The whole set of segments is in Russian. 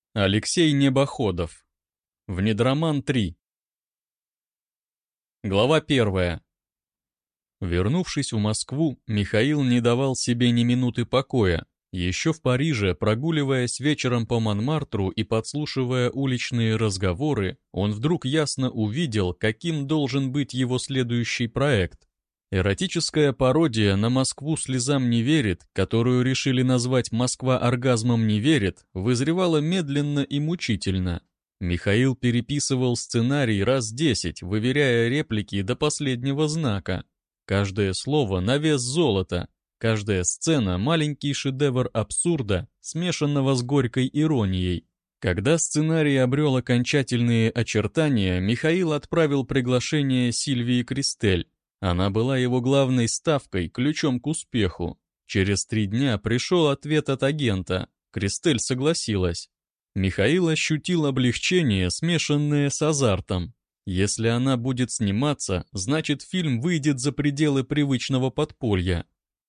Алексей Небоходов. Внедроман 3. Глава 1. Вернувшись в Москву, Михаил не давал себе ни минуты покоя. Еще в Париже, прогуливаясь вечером по Монмартру и подслушивая уличные разговоры, он вдруг ясно увидел, каким должен быть его следующий проект. Эротическая пародия на «Москву слезам не верит», которую решили назвать «Москва оргазмом не верит», вызревала медленно и мучительно. Михаил переписывал сценарий раз 10, выверяя реплики до последнего знака. Каждое слово на вес золота, каждая сцена — маленький шедевр абсурда, смешанного с горькой иронией. Когда сценарий обрел окончательные очертания, Михаил отправил приглашение Сильвии Кристель. Она была его главной ставкой, ключом к успеху. Через 3 дня пришел ответ от агента. Кристель согласилась. Михаил ощутил облегчение, смешанное с азартом. Если она будет сниматься, значит фильм выйдет за пределы привычного подполья.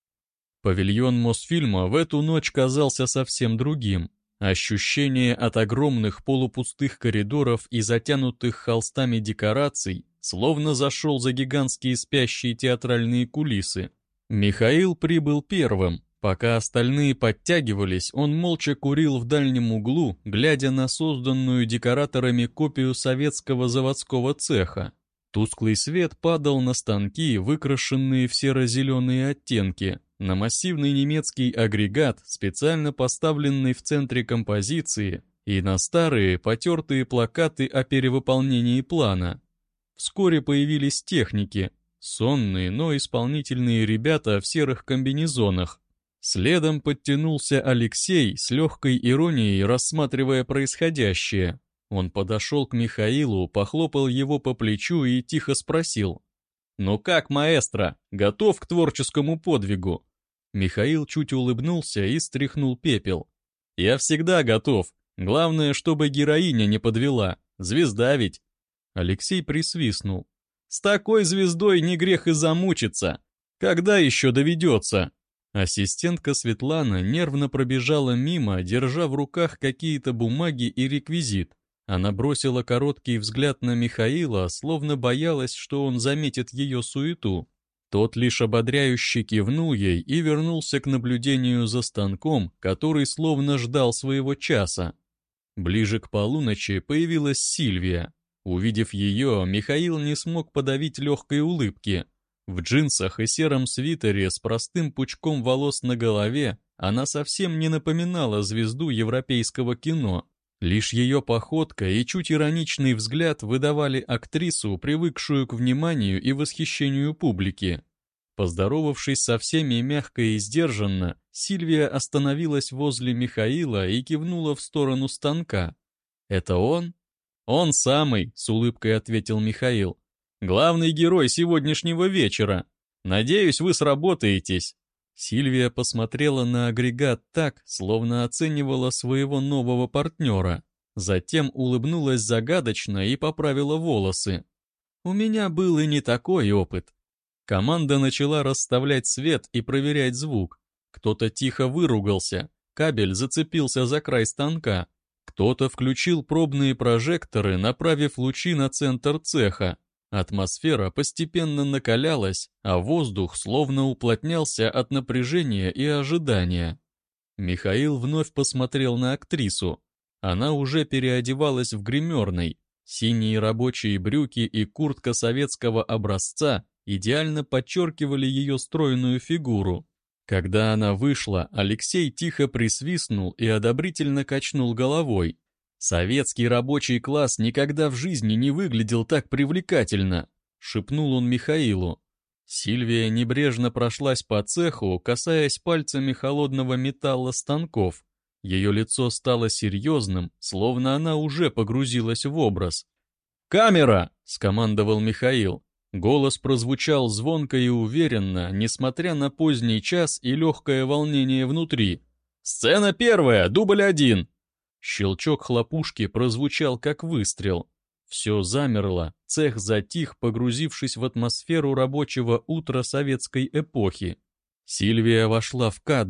Павильон Мосфильма в эту ночь казался совсем другим. Ощущение от огромных полупустых коридоров и затянутых холстами декораций словно зашел за гигантские спящие театральные кулисы. Михаил прибыл первым. Пока остальные подтягивались, он молча курил в дальнем углу, глядя на созданную декораторами копию советского заводского цеха. Тусклый свет падал на станки, выкрашенные в серо-зеленые оттенки, на массивный немецкий агрегат, специально поставленный в центре композиции, и на старые, потертые плакаты о перевыполнении плана. Вскоре появились техники, сонные, но исполнительные ребята в серых комбинезонах. Следом подтянулся Алексей с легкой иронией, рассматривая происходящее. Он подошел к Михаилу, похлопал его по плечу и тихо спросил: «Ну как, маэстро, готов к творческому подвигу?» Михаил чуть улыбнулся и стряхнул пепел. «Я всегда готов. Главное, чтобы героиня не подвела. Звезда ведь». Алексей присвистнул. «С такой звездой не грех и замучиться. Когда еще доведется?» Ассистентка Светлана нервно пробежала мимо, держа в руках какие-то бумаги и реквизит. Она бросила короткий взгляд на Михаила, словно боялась, что он заметит ее суету. Тот лишь ободряюще кивнул ей и вернулся к наблюдению за станком, который словно ждал своего часа. Ближе к полуночи появилась Сильвия. Увидев ее, Михаил не смог подавить легкой улыбки. В джинсах и сером свитере с простым пучком волос на голове она совсем не напоминала звезду европейского кино. Лишь ее походка и чуть ироничный взгляд выдавали актрису, привыкшую к вниманию и восхищению публики. Поздоровавшись со всеми мягко и сдержанно, Сильвия остановилась возле Михаила и кивнула в сторону станка. «Это он?» «Он самый», — с улыбкой ответил Михаил. «Главный герой сегодняшнего вечера. Надеюсь, вы сработаетесь». Сильвия посмотрела на агрегат так, словно оценивала своего нового партнера. Затем улыбнулась загадочно и поправила волосы. «У меня был и не такой опыт». Команда начала расставлять свет и проверять звук. Кто-то тихо выругался, кабель зацепился за край станка. Кто-то включил пробные прожекторы, направив лучи на центр цеха. Атмосфера постепенно накалялась, а воздух словно уплотнялся от напряжения и ожидания. Михаил вновь посмотрел на актрису. Она уже переодевалась в гримерной. Синие рабочие брюки и куртка советского образца идеально подчеркивали ее стройную фигуру. Когда она вышла, Алексей тихо присвистнул и одобрительно качнул головой. «Советский рабочий класс никогда в жизни не выглядел так привлекательно», — шепнул он Михаилу. Сильвия небрежно прошлась по цеху, касаясь пальцами холодного металла станков. Ее лицо стало серьезным, словно она уже погрузилась в образ. «Камера!» — скомандовал Михаил. Голос прозвучал звонко и уверенно, несмотря на поздний час и легкое волнение внутри. «Сцена первая, дубль 1!» Щелчок хлопушки прозвучал как выстрел. Все замерло, цех затих, погрузившись в атмосферу рабочего утра советской эпохи. Сильвия вошла в кадр.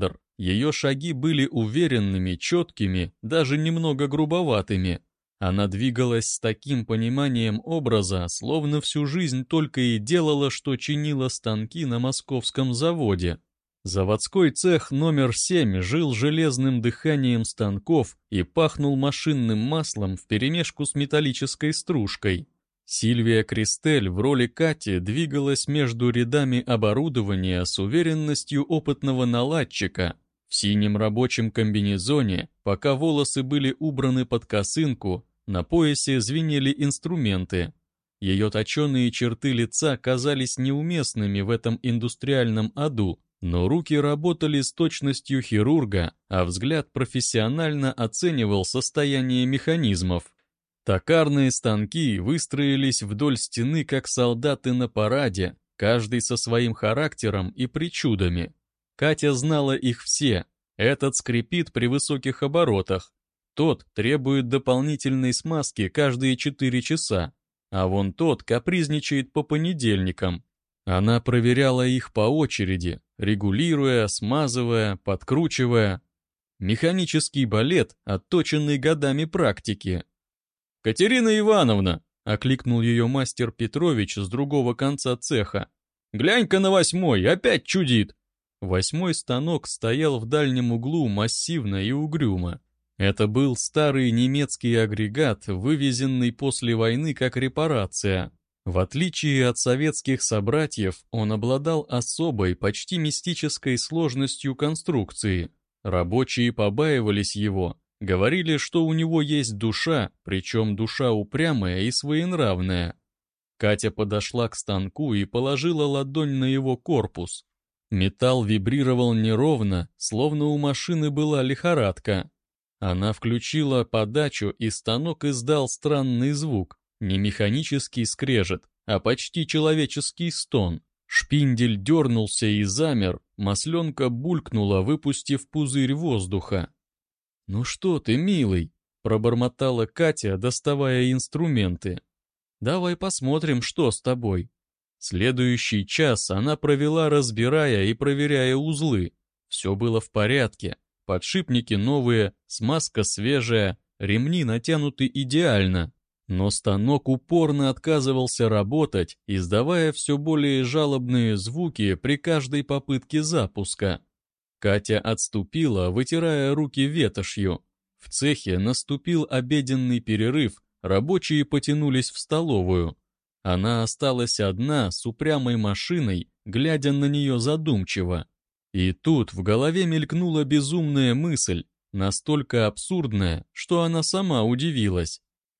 Ее шаги были уверенными, четкими, даже немного грубоватыми. Она двигалась с таким пониманием образа, словно всю жизнь только и делала, что чинила станки на московском заводе. Заводской цех номер 7 жил железным дыханием станков и пахнул машинным маслом вперемешку с металлической стружкой. Сильвия Кристель в роли Кати двигалась между рядами оборудования с уверенностью опытного наладчика. В синем рабочем комбинезоне, пока волосы были убраны под косынку, на поясе звенели инструменты. Ее точеные черты лица казались неуместными в этом индустриальном аду, но руки работали с точностью хирурга, а взгляд профессионально оценивал состояние механизмов. Токарные станки выстроились вдоль стены, как солдаты на параде, каждый со своим характером и причудами. Катя знала их все. Этот скрипит при высоких оборотах. Тот требует дополнительной смазки каждые 4 часа. А вон тот капризничает по понедельникам. Она проверяла их по очереди, регулируя, смазывая, подкручивая. Механический балет, отточенный годами практики. «Катерина Ивановна!» — окликнул ее мастер Петрович с другого конца цеха. «Глянь-ка на 8-й, опять чудит!» 8-й станок стоял в дальнем углу массивно и угрюмо. Это был старый немецкий агрегат, вывезенный после войны как репарация. В отличие от советских собратьев, он обладал особой, почти мистической сложностью конструкции. Рабочие побаивались его, говорили, что у него есть душа, причем душа упрямая и своенравная. Катя подошла к станку и положила ладонь на его корпус. Металл вибрировал неровно, словно у машины была лихорадка. Она включила подачу, и станок издал странный звук. Не механический скрежет, а почти человеческий стон. Шпиндель дернулся и замер, масленка булькнула, выпустив пузырь воздуха. «Ну что ты, милый?» — пробормотала Катя, доставая инструменты. «Давай посмотрим, что с тобой». Следующий час она провела, разбирая и проверяя узлы. Все было в порядке. Подшипники новые, смазка свежая, ремни натянуты идеально. Но станок упорно отказывался работать, издавая все более жалобные звуки при каждой попытке запуска. Катя отступила, вытирая руки ветошью. В цехе наступил обеденный перерыв, рабочие потянулись в столовую. Она осталась одна с упрямой машиной, глядя на нее задумчиво. И тут в голове мелькнула безумная мысль, настолько абсурдная, что она сама удивилась.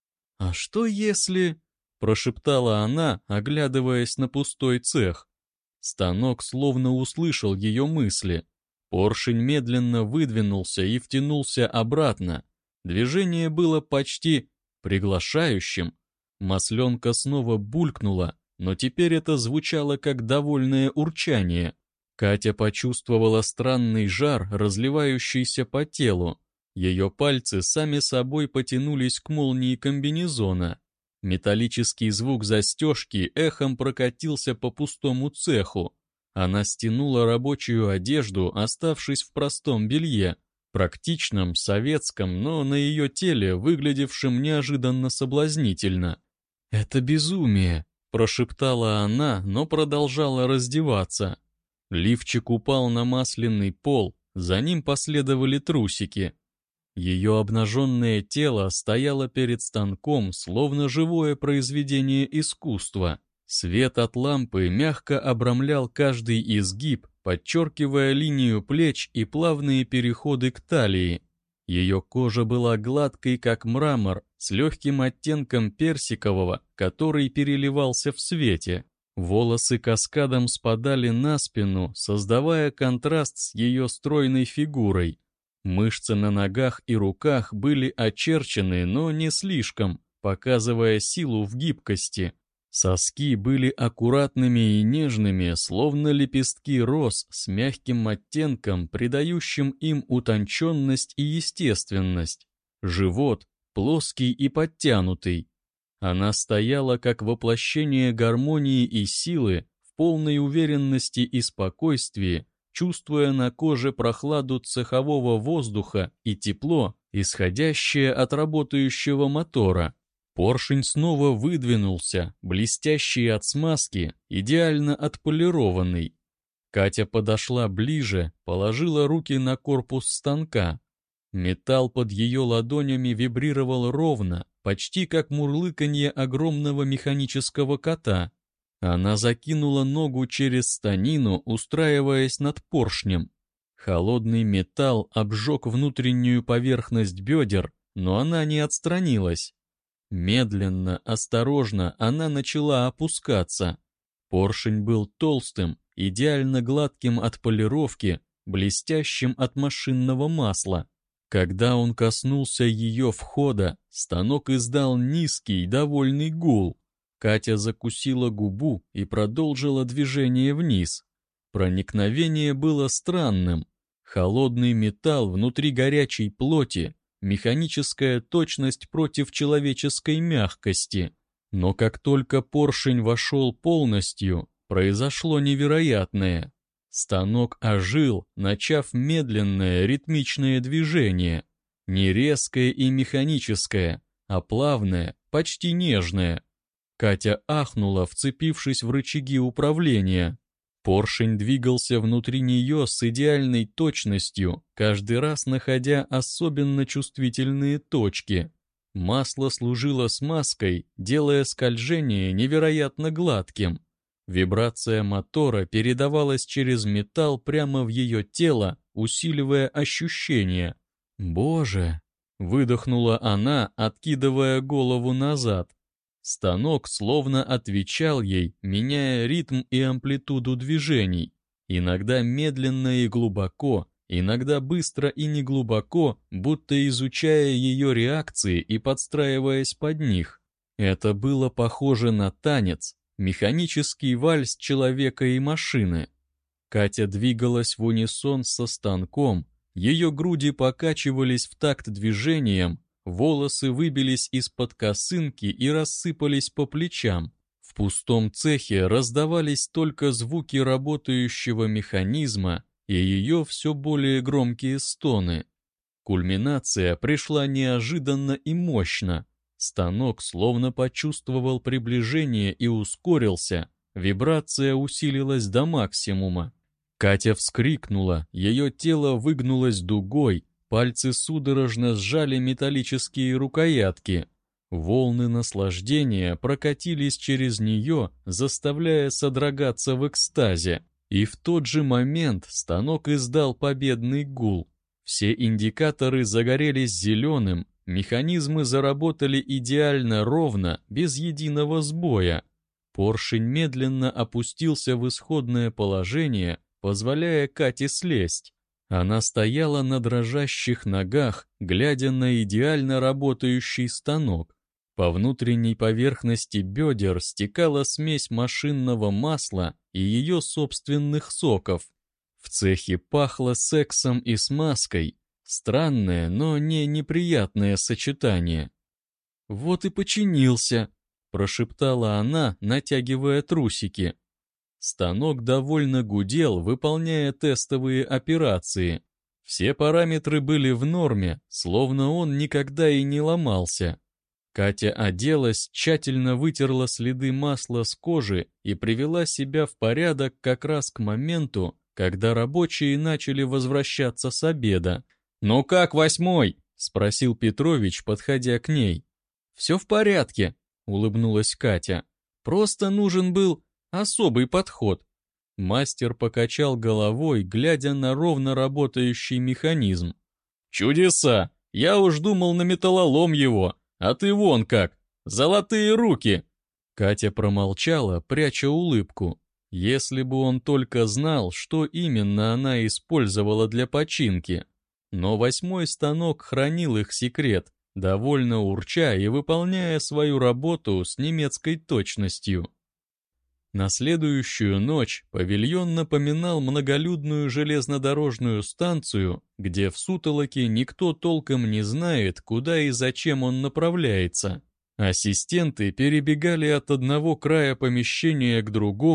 «А что если...» — прошептала она, оглядываясь на пустой цех. Станок словно услышал ее мысли. Поршень медленно выдвинулся и втянулся обратно. Движение было почти приглашающим. Масленка снова булькнула, но теперь это звучало как довольное урчание. Катя почувствовала странный жар, разливающийся по телу. Ее пальцы сами собой потянулись к молнии комбинезона. Металлический звук застежки эхом прокатился по пустому цеху. Она стянула рабочую одежду, оставшись в простом белье, практичном, советском, но на ее теле выглядевшем неожиданно соблазнительно. «Это безумие», — прошептала она, но продолжала раздеваться. Лифчик упал на масляный пол, за ним последовали трусики. Ее обнаженное тело стояло перед станком, словно живое произведение искусства. Свет от лампы мягко обрамлял каждый изгиб, подчеркивая линию плеч и плавные переходы к талии. Ее кожа была гладкой, как мрамор, с легким оттенком персикового, который переливался в свете. Волосы каскадом спадали на спину, создавая контраст с ее стройной фигурой. Мышцы на ногах и руках были очерчены, но не слишком, показывая силу в гибкости. Соски были аккуратными и нежными, словно лепестки роз с мягким оттенком, придающим им утонченность и естественность. Живот плоский и подтянутый. Она стояла как воплощение гармонии и силы, в полной уверенности и спокойствии, чувствуя на коже прохладу цехового воздуха и тепло, исходящее от работающего мотора. Поршень снова выдвинулся, блестящий от смазки, идеально отполированный. Катя подошла ближе, положила руки на корпус станка. Металл под ее ладонями вибрировал ровно, почти как мурлыканье огромного механического кота. Она закинула ногу через станину, устраиваясь над поршнем. Холодный металл обжег внутреннюю поверхность бедер, но она не отстранилась. Медленно, осторожно она начала опускаться. Поршень был толстым, идеально гладким от полировки, блестящим от машинного масла. Когда он коснулся ее входа, станок издал низкий, довольный гул. Катя закусила губу и продолжила движение вниз. Проникновение было странным. Холодный металл внутри горячей плоти, механическая точность против человеческой мягкости. Но как только поршень вошел полностью, произошло невероятное. Станок ожил, начав медленное ритмичное движение. Не резкое и механическое, а плавное, почти нежное. Катя ахнула, вцепившись в рычаги управления. Поршень двигался внутри нее с идеальной точностью, каждый раз находя особенно чувствительные точки. Масло служило смазкой, делая скольжение невероятно гладким. Вибрация мотора передавалась через металл прямо в ее тело, усиливая ощущения. «Боже!» — выдохнула она, откидывая голову назад. Станок словно отвечал ей, меняя ритм и амплитуду движений. Иногда медленно и глубоко, иногда быстро и неглубоко, будто изучая ее реакции и подстраиваясь под них. Это было похоже на танец, механический вальс человека и машины. Катя двигалась в унисон со станком, ее груди покачивались в такт движением, волосы выбились из-под косынки и рассыпались по плечам. В пустом цехе раздавались только звуки работающего механизма и ее все более громкие стоны. Кульминация пришла неожиданно и мощно. Станок словно почувствовал приближение и ускорился. Вибрация усилилась до максимума. Катя вскрикнула, ее тело выгнулось дугой, пальцы судорожно сжали металлические рукоятки. Волны наслаждения прокатились через нее, заставляя содрогаться в экстазе. И в тот же момент станок издал победный гул. Все индикаторы загорелись зеленым, механизмы заработали идеально ровно, без единого сбоя. Поршень медленно опустился в исходное положение, позволяя Кате слезть. Она стояла на дрожащих ногах, глядя на идеально работающий станок. По внутренней поверхности бедер стекала смесь машинного масла и ее собственных соков. В цехе пахло сексом и смазкой. Странное, но не неприятное сочетание. «Вот и починился», — прошептала она, натягивая трусики. Станок довольно гудел, выполняя тестовые операции. Все параметры были в норме, словно он никогда и не ломался. Катя оделась, тщательно вытерла следы масла с кожи и привела себя в порядок как раз к моменту, когда рабочие начали возвращаться с обеда. «Ну как, 8-й?» — спросил Петрович, подходя к ней. «Все в порядке», — улыбнулась Катя. «Просто нужен был особый подход». Мастер покачал головой, глядя на ровно работающий механизм. «Чудеса! Я уж думал на металлолом его, а ты вон как! Золотые руки!» Катя промолчала, пряча улыбку. Если бы он только знал, что именно она использовала для починки. Но 8-й станок хранил их секрет, довольно урча и выполняя свою работу с немецкой точностью. На следующую ночь павильон напоминал многолюдную железнодорожную станцию, где в сутолоке никто толком не знает, куда и зачем он направляется. Ассистенты перебегали от одного края помещения к другому,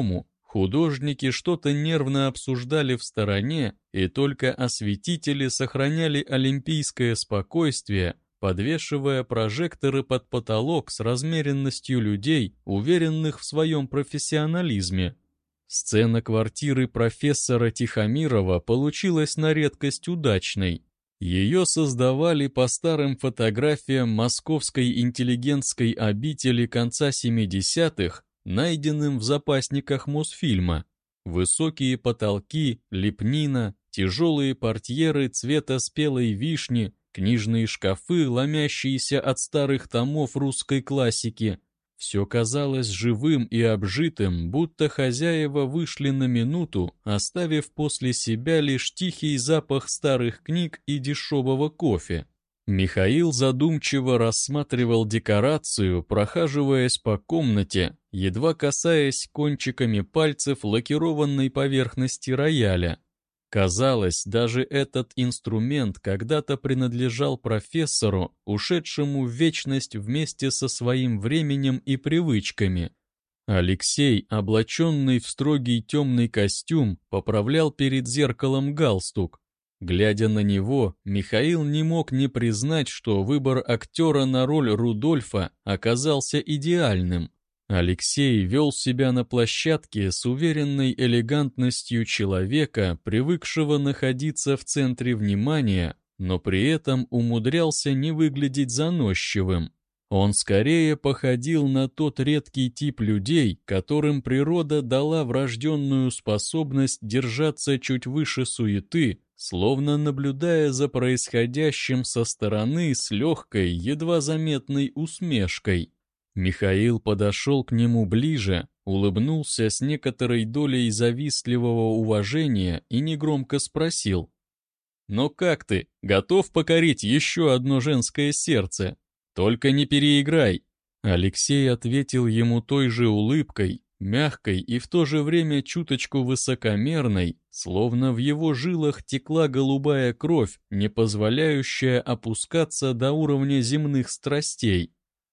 Художники что-то нервно обсуждали в стороне, и только осветители сохраняли олимпийское спокойствие, подвешивая прожекторы под потолок с размеренностью людей, уверенных в своем профессионализме. Сцена квартиры профессора Тихомирова получилась на редкость удачной. Ее создавали по старым фотографиям московской интеллигентской обители конца 70-х, найденным в запасниках Мосфильма. Высокие потолки, лепнина, тяжелые портьеры цвета спелой вишни, книжные шкафы, ломящиеся от старых томов русской классики. Все казалось живым и обжитым, будто хозяева вышли на минуту, оставив после себя лишь тихий запах старых книг и дешевого кофе. Михаил задумчиво рассматривал декорацию, прохаживаясь по комнате, едва касаясь кончиками пальцев лакированной поверхности рояля. Казалось, даже этот инструмент когда-то принадлежал профессору, ушедшему в вечность вместе со своим временем и привычками. Алексей, облаченный в строгий темный костюм, поправлял перед зеркалом галстук. Глядя на него, Михаил не мог не признать, что выбор актера на роль Рудольфа оказался идеальным. Алексей вел себя на площадке с уверенной элегантностью человека, привыкшего находиться в центре внимания, но при этом умудрялся не выглядеть заносчивым. Он скорее походил на тот редкий тип людей, которым природа дала врожденную способность держаться чуть выше суеты, словно наблюдая за происходящим со стороны с легкой, едва заметной усмешкой. Михаил подошел к нему ближе, улыбнулся с некоторой долей завистливого уважения и негромко спросил: «Ну как ты, готов покорить еще одно женское сердце? Только не переиграй!» Алексей ответил ему той же улыбкой, мягкой и в то же время чуточку высокомерной, словно в его жилах текла голубая кровь, не позволяющая опускаться до уровня земных страстей.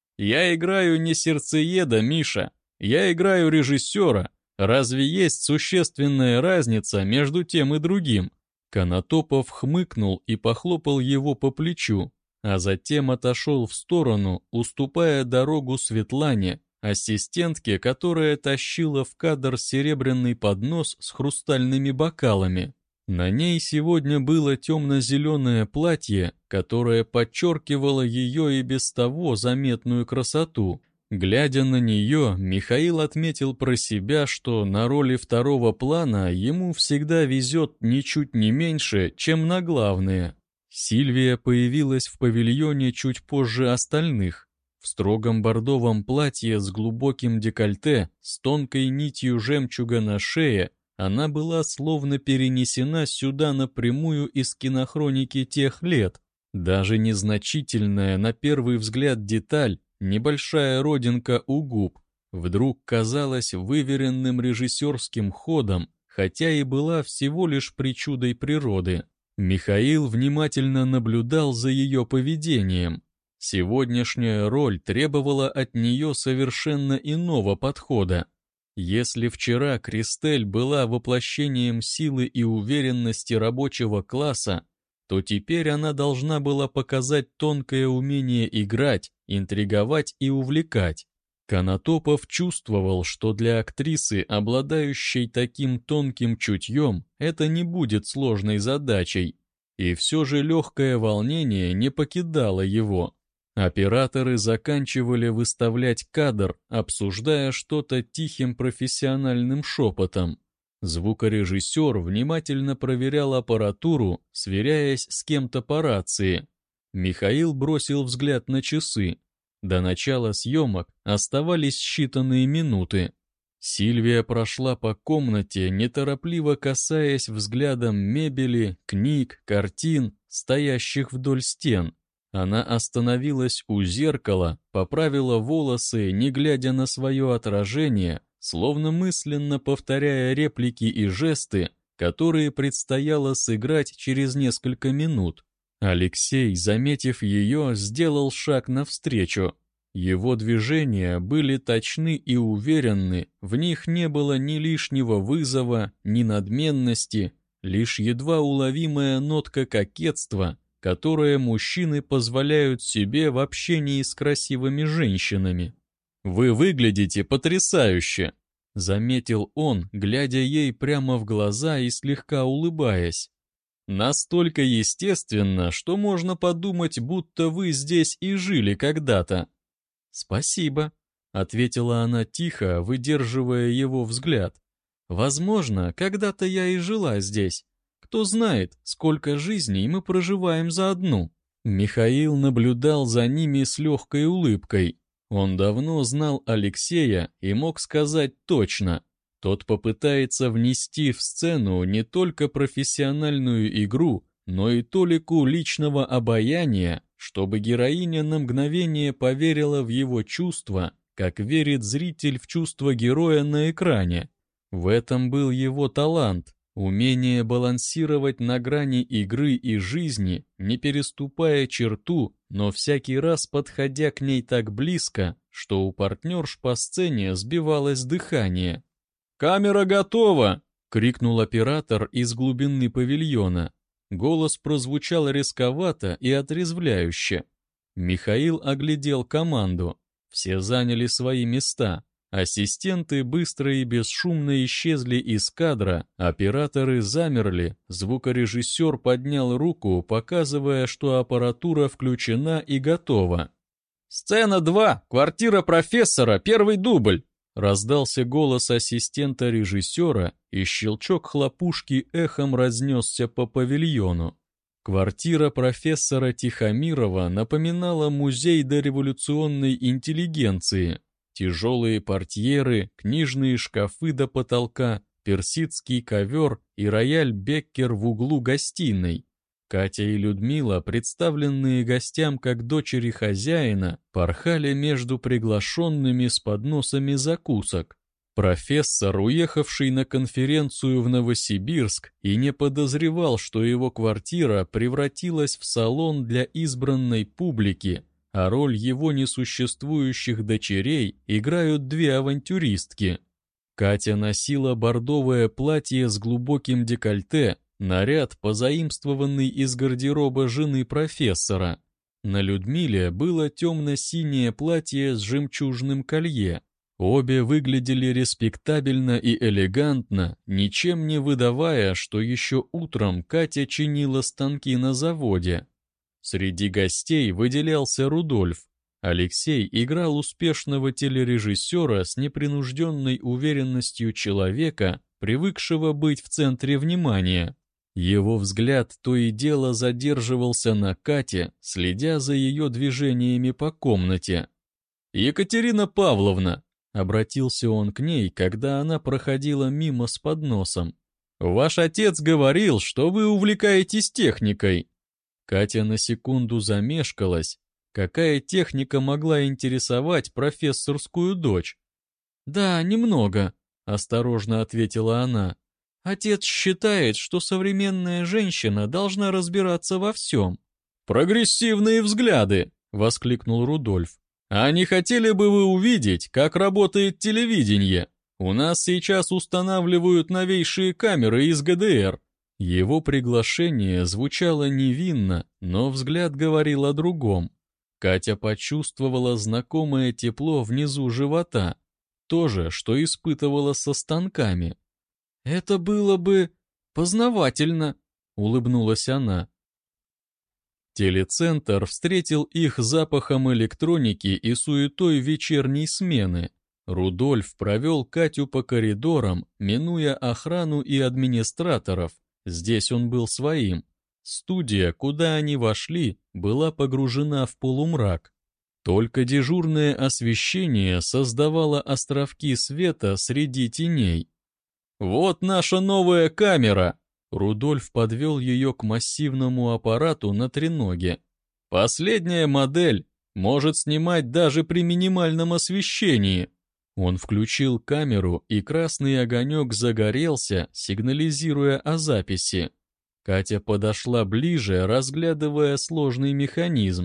«Я играю не сердцееда, Миша, я играю режиссера. Разве есть существенная разница между тем и другим?» Конотопов хмыкнул и похлопал его по плечу, а затем отошел в сторону, уступая дорогу Светлане, ассистентке, которая тащила в кадр серебряный поднос с хрустальными бокалами. На ней сегодня было темно-зеленое платье, которое подчеркивало ее и без того заметную красоту. Глядя на нее, Михаил отметил про себя, что на роли второго плана ему всегда везет ничуть не меньше, чем на главные. Сильвия появилась в павильоне чуть позже остальных. В строгом бордовом платье с глубоким декольте, с тонкой нитью жемчуга на шее, она была словно перенесена сюда напрямую из кинохроники тех лет. Даже незначительная на первый взгляд деталь, небольшая родинка у губ, вдруг казалась выверенным режиссерским ходом, хотя и была всего лишь причудой природы. Михаил внимательно наблюдал за ее поведением. Сегодняшняя роль требовала от нее совершенно иного подхода. Если вчера Кристель была воплощением силы и уверенности рабочего класса, то теперь она должна была показать тонкое умение играть, интриговать и увлекать. Конотопов чувствовал, что для актрисы, обладающей таким тонким чутьем, это не будет сложной задачей. И все же легкое волнение не покидало его. Операторы заканчивали выставлять кадр, обсуждая что-то тихим профессиональным шепотом. Звукорежиссер внимательно проверял аппаратуру, сверяясь с кем-то по рации. Михаил бросил взгляд на часы. До начала съемок оставались считанные минуты. Сильвия прошла по комнате, неторопливо касаясь взглядом мебели, книг, картин, стоящих вдоль стен. Она остановилась у зеркала, поправила волосы, не глядя на свое отражение, словно мысленно повторяя реплики и жесты, которые предстояло сыграть через несколько минут. Алексей, заметив ее, сделал шаг навстречу. Его движения были точны и уверенны, в них не было ни лишнего вызова, ни надменности, лишь едва уловимая нотка кокетства, которое мужчины позволяют себе в общении с красивыми женщинами. «Вы выглядите потрясающе», — заметил он, глядя ей прямо в глаза и слегка улыбаясь. «Настолько естественно, что можно подумать, будто вы здесь и жили когда-то». «Спасибо», — ответила она тихо, выдерживая его взгляд. «Возможно, когда-то я и жила здесь. Кто знает, сколько жизней мы проживаем за одну». Михаил наблюдал за ними с легкой улыбкой. Он давно знал Алексея и мог сказать точно. Тот попытается внести в сцену не только профессиональную игру, но и толику личного обаяния, чтобы героиня на мгновение поверила в его чувства, как верит зритель в чувства героя на экране. В этом был его талант, умение балансировать на грани игры и жизни, не переступая черту, но всякий раз подходя к ней так близко, что у партнерш по сцене сбивалось дыхание. «Камера готова!» — крикнул оператор из глубины павильона. Голос прозвучал резковато и отрезвляюще. Михаил оглядел команду. Все заняли свои места. Ассистенты быстро и бесшумно исчезли из кадра, операторы замерли, звукорежиссер поднял руку, показывая, что аппаратура включена и готова. «Сцена 2, квартира профессора, первый дубль!» Раздался голос ассистента режиссера, и щелчок хлопушки эхом разнесся по павильону. Квартира профессора Тихомирова напоминала музей дореволюционной интеллигенции. Тяжелые портьеры, книжные шкафы до потолка, персидский ковер и рояль Беккер в углу гостиной. Катя и Людмила, представленные гостям как дочери хозяина, порхали между приглашенными с подносами закусок. Профессор, уехавший на конференцию в Новосибирск, и не подозревал, что его квартира превратилась в салон для избранной публики, а роль его несуществующих дочерей играют две авантюристки. Катя носила бордовое платье с глубоким декольте, наряд, позаимствованный из гардероба жены профессора. На Людмиле было темно-синее платье с жемчужным колье. Обе выглядели респектабельно и элегантно, ничем не выдавая, что еще утром Катя чинила станки на заводе. Среди гостей выделялся Рудольф. Алексей играл успешного телережиссера с непринужденной уверенностью человека, привыкшего быть в центре внимания. Его взгляд то и дело задерживался на Кате, следя за ее движениями по комнате. «Екатерина Павловна», — обратился он к ней, когда она проходила мимо с подносом, «ваш отец говорил, что вы увлекаетесь техникой». Катя на секунду замешкалась. Какая техника могла интересовать профессорскую дочь? «Да, немного», — осторожно ответила она. «Отец считает, что современная женщина должна разбираться во всем». «Прогрессивные взгляды!» — воскликнул Рудольф. «А не хотели бы вы увидеть, как работает телевидение? У нас сейчас устанавливают новейшие камеры из ГДР». Его приглашение звучало невинно, но взгляд говорил о другом. Катя почувствовала знакомое тепло внизу живота, то же, что испытывала со станками. «Это было бы познавательно», — улыбнулась она. Телецентр встретил их запахом электроники и суетой вечерней смены. Рудольф провел Катю по коридорам, минуя охрану и администраторов. Здесь он был своим. Студия, куда они вошли, была погружена в полумрак. Только дежурное освещение создавало островки света среди теней. «Вот наша новая камера!» Рудольф подвел ее к массивному аппарату на треноге. «Последняя модель может снимать даже при минимальном освещении». Он включил камеру, и красный огонек загорелся, сигнализируя о записи. Катя подошла ближе, разглядывая сложный механизм.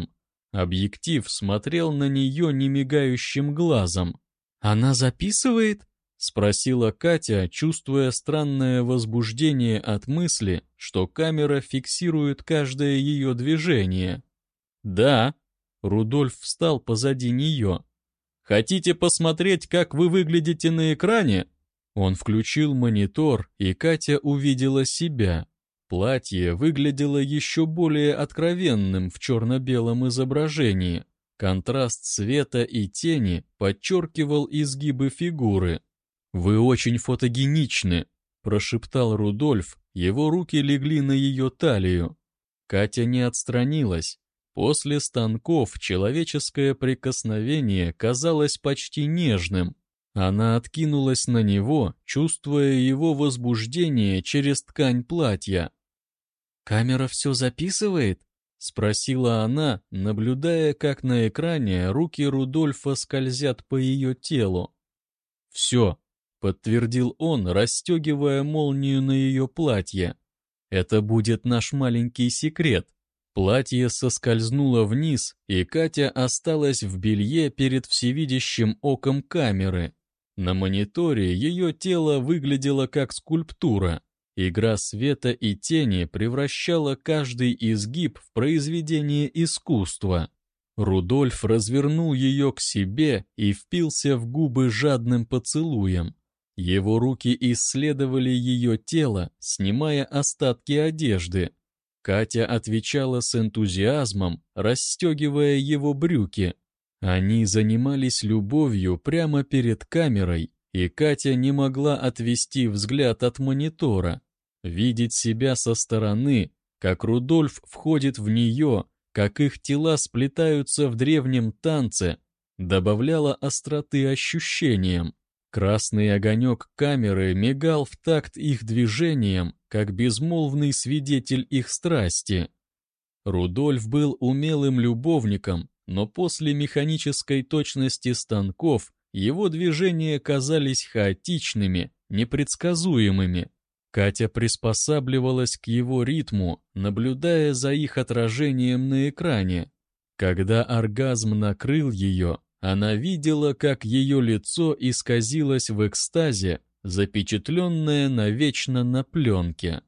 Объектив смотрел на нее немигающим глазом. «Она записывает?» — спросила Катя, чувствуя странное возбуждение от мысли, что камера фиксирует каждое ее движение. «Да». Рудольф встал позади нее. «Хотите посмотреть, как вы выглядите на экране?» Он включил монитор, и Катя увидела себя. Платье выглядело еще более откровенным в черно-белом изображении. Контраст света и тени подчеркивал изгибы фигуры. «Вы очень фотогеничны», — прошептал Рудольф, его руки легли на ее талию. Катя не отстранилась. После станков человеческое прикосновение казалось почти нежным. Она откинулась на него, чувствуя его возбуждение через ткань платья. «Камера все записывает?» — спросила она, наблюдая, как на экране руки Рудольфа скользят по ее телу. «Все», — подтвердил он, расстегивая молнию на ее платье. «Это будет наш маленький секрет». Платье соскользнуло вниз, и Катя осталась в белье перед всевидящим оком камеры. На мониторе ее тело выглядело как скульптура. Игра света и тени превращала каждый изгиб в произведение искусства. Рудольф развернул ее к себе и впился в губы жадным поцелуем. Его руки исследовали ее тело, снимая остатки одежды. Катя отвечала с энтузиазмом, расстегивая его брюки. Они занимались любовью прямо перед камерой, и Катя не могла отвести взгляд от монитора. Видеть себя со стороны, как Рудольф входит в нее, как их тела сплетаются в древнем танце, добавляло остроты ощущениям. Красный огонек камеры мигал в такт их движениям, как безмолвный свидетель их страсти. Рудольф был умелым любовником, но после механической точности станков его движения казались хаотичными, непредсказуемыми. Катя приспосабливалась к его ритму, наблюдая за их отражением на экране. Когда оргазм накрыл ее, она видела, как ее лицо исказилось в экстазе, запечатленное навечно на пленке.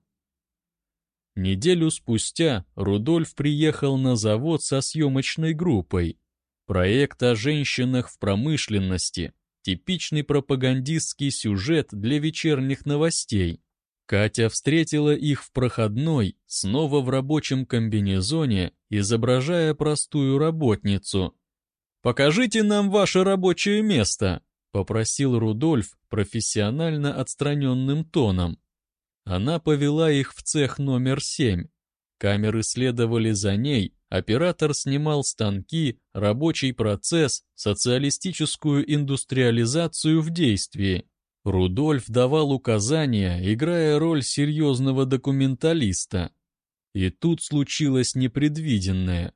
Неделю спустя Рудольф приехал на завод со съемочной группой. Проект о женщинах в промышленности, типичный пропагандистский сюжет для вечерних новостей. Катя встретила их в проходной, снова в рабочем комбинезоне, изображая простую работницу. «Покажите нам ваше рабочее место», — попросил Рудольф профессионально отстраненным тоном. Она повела их в цех номер 7. Камеры следовали за ней, оператор снимал станки, рабочий процесс, социалистическую индустриализацию в действии. Рудольф давал указания, играя роль серьезного документалиста. И тут случилось непредвиденное.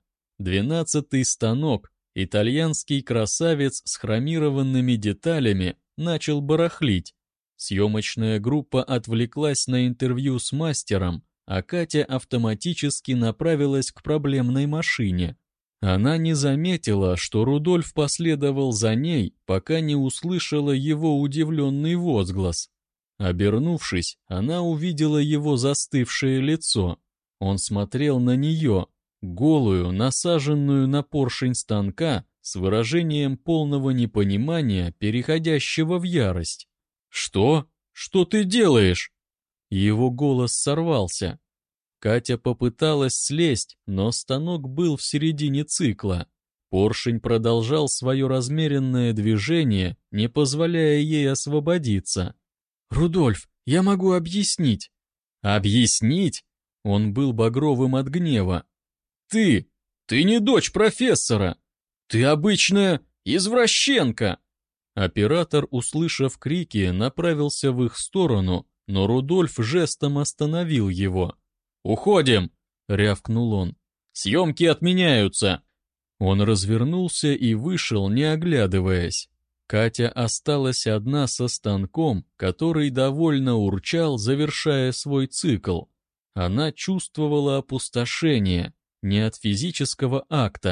12-й станок, итальянский красавец с хромированными деталями, начал барахлить. Съемочная группа отвлеклась на интервью с мастером, а Катя автоматически направилась к проблемной машине. Она не заметила, что Рудольф последовал за ней, пока не услышала его удивленный возглас. Обернувшись, она увидела его застывшее лицо. Он смотрел на нее, голую, насаженную на поршень станка, с выражением полного непонимания, переходящего в ярость. «Что? Что ты делаешь?» Его голос сорвался. Катя попыталась слезть, но станок был в середине цикла. Поршень продолжал свое размеренное движение, не позволяя ей освободиться. «Рудольф, я могу объяснить». «Объяснить?» Он был багровым от гнева. «Ты не дочь профессора! Ты обычная извращенка!» Оператор, услышав крики, направился в их сторону, но Рудольф жестом остановил его. «Уходим!» — рявкнул он. «Съемки отменяются!» Он развернулся и вышел, не оглядываясь. Катя осталась одна со станком, который довольно урчал, завершая свой цикл. Она чувствовала опустошение, не от физического акта,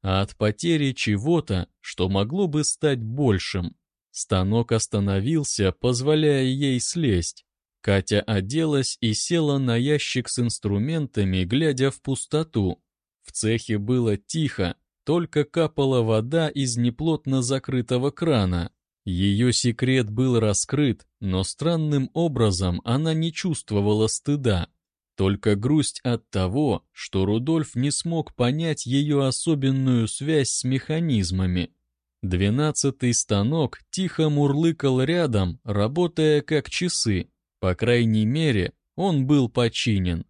а от потери чего-то, что могло бы стать большим. Станок остановился, позволяя ей слезть. Катя оделась и села на ящик с инструментами, глядя в пустоту. В цехе было тихо, только капала вода из неплотно закрытого крана. Ее секрет был раскрыт, но странным образом она не чувствовала стыда. Только грусть от того, что Рудольф не смог понять ее особенную связь с механизмами. 12-й станок тихо мурлыкал рядом, работая как часы. По крайней мере, он был починен.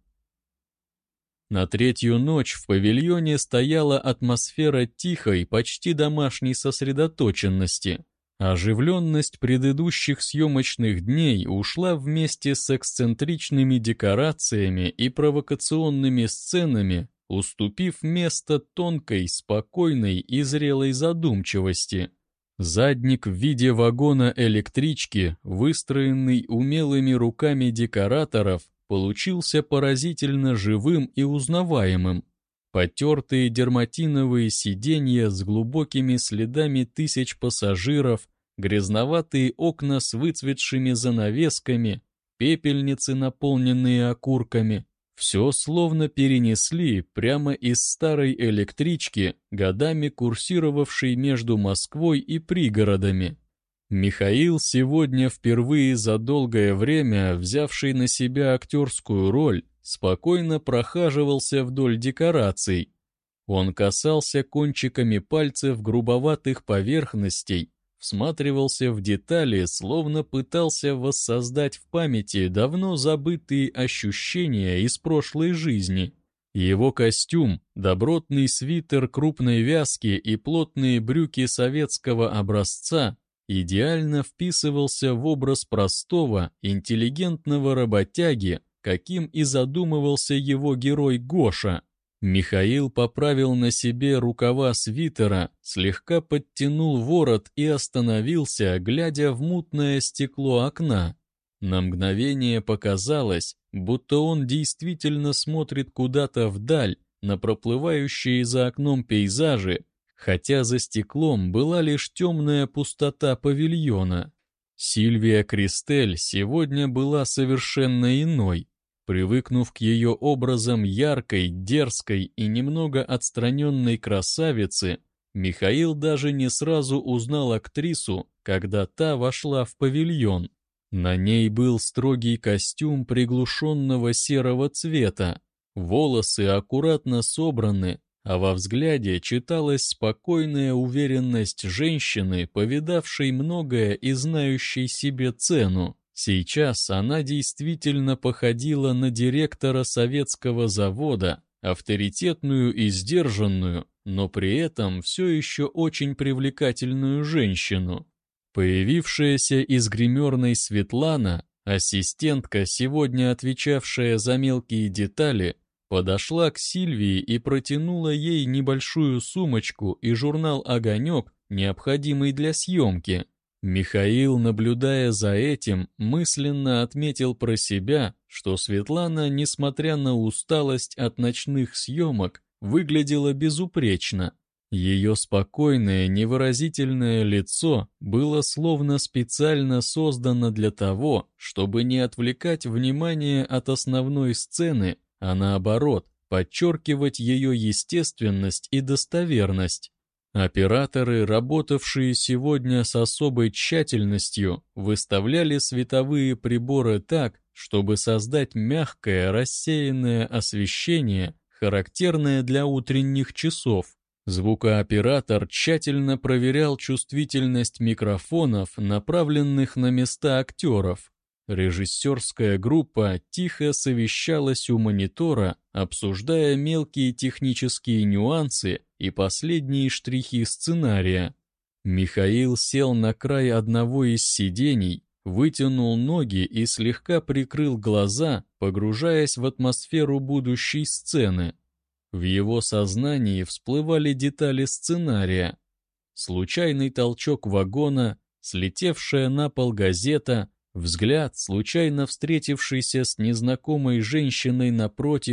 На третью ночь в павильоне стояла атмосфера тихой, почти домашней сосредоточенности. Оживленность предыдущих съемочных дней ушла вместе с эксцентричными декорациями и провокационными сценами, уступив место тонкой, спокойной и зрелой задумчивости. Задник в виде вагона электрички, выстроенный умелыми руками декораторов, получился поразительно живым и узнаваемым. Потертые дерматиновые сиденья с глубокими следами тысяч пассажиров, грязноватые окна с выцветшими занавесками, пепельницы, наполненные окурками — все словно перенесли прямо из старой электрички, годами курсировавшей между Москвой и пригородами. Михаил сегодня впервые за долгое время, взявший на себя актерскую роль, спокойно прохаживался вдоль декораций. Он касался кончиками пальцев грубоватых поверхностей, всматривался в детали, словно пытался воссоздать в памяти давно забытые ощущения из прошлой жизни. Его костюм, добротный свитер крупной вязки и плотные брюки советского образца идеально вписывался в образ простого, интеллигентного работяги, каким и задумывался его герой Гоша. Михаил поправил на себе рукава свитера, слегка подтянул ворот и остановился, глядя в мутное стекло окна. На мгновение показалось, будто он действительно смотрит куда-то вдаль, на проплывающие за окном пейзажи, хотя за стеклом была лишь темная пустота павильона. Сильвия Кристель сегодня была совершенно иной. Привыкнув к ее образам яркой, дерзкой и немного отстраненной красавицы, Михаил даже не сразу узнал актрису, когда та вошла в павильон. На ней был строгий костюм приглушенного серого цвета, волосы аккуратно собраны, а во взгляде читалась спокойная уверенность женщины, повидавшей многое и знающей себе цену. Сейчас она действительно походила на директора советского завода, авторитетную и сдержанную, но при этом все еще очень привлекательную женщину. Появившаяся из гримерной Светлана, ассистентка, сегодня отвечавшая за мелкие детали, подошла к Сильвии и протянула ей небольшую сумочку и журнал «Огонек», необходимый для съемки. Михаил, наблюдая за этим, мысленно отметил про себя, что Светлана, несмотря на усталость от ночных съемок, выглядела безупречно. Ее спокойное, невыразительное лицо было словно специально создано для того, чтобы не отвлекать внимание от основной сцены, а наоборот, подчеркивать ее естественность и достоверность. Операторы, работавшие сегодня с особой тщательностью, выставляли световые приборы так, чтобы создать мягкое рассеянное освещение, характерное для утренних часов. Звукооператор тщательно проверял чувствительность микрофонов, направленных на места актеров. Режиссерская группа тихо совещалась у монитора, обсуждая мелкие технические нюансы и последние штрихи сценария. Михаил сел на край одного из сидений, вытянул ноги и слегка прикрыл глаза, погружаясь в атмосферу будущей сцены. В его сознании всплывали детали сценария. Случайный толчок вагона, слетевшая на пол газета, взгляд, случайно встретившийся с незнакомой женщиной напротив,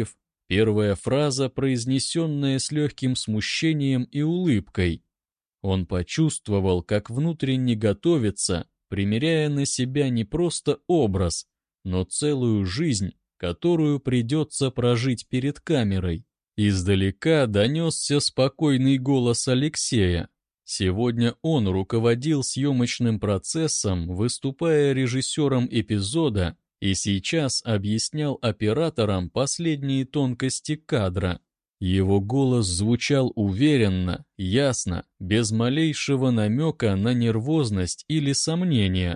Первая фраза, произнесенная с легким смущением и улыбкой. Он почувствовал, как внутренне готовится, примеряя на себя не просто образ, но целую жизнь, которую придется прожить перед камерой. Издалека донесся спокойный голос Алексея. Сегодня он руководил съемочным процессом, выступая режиссером эпизода, и сейчас объяснял операторам последние тонкости кадра. Его голос звучал уверенно, ясно, без малейшего намека на нервозность или сомнения.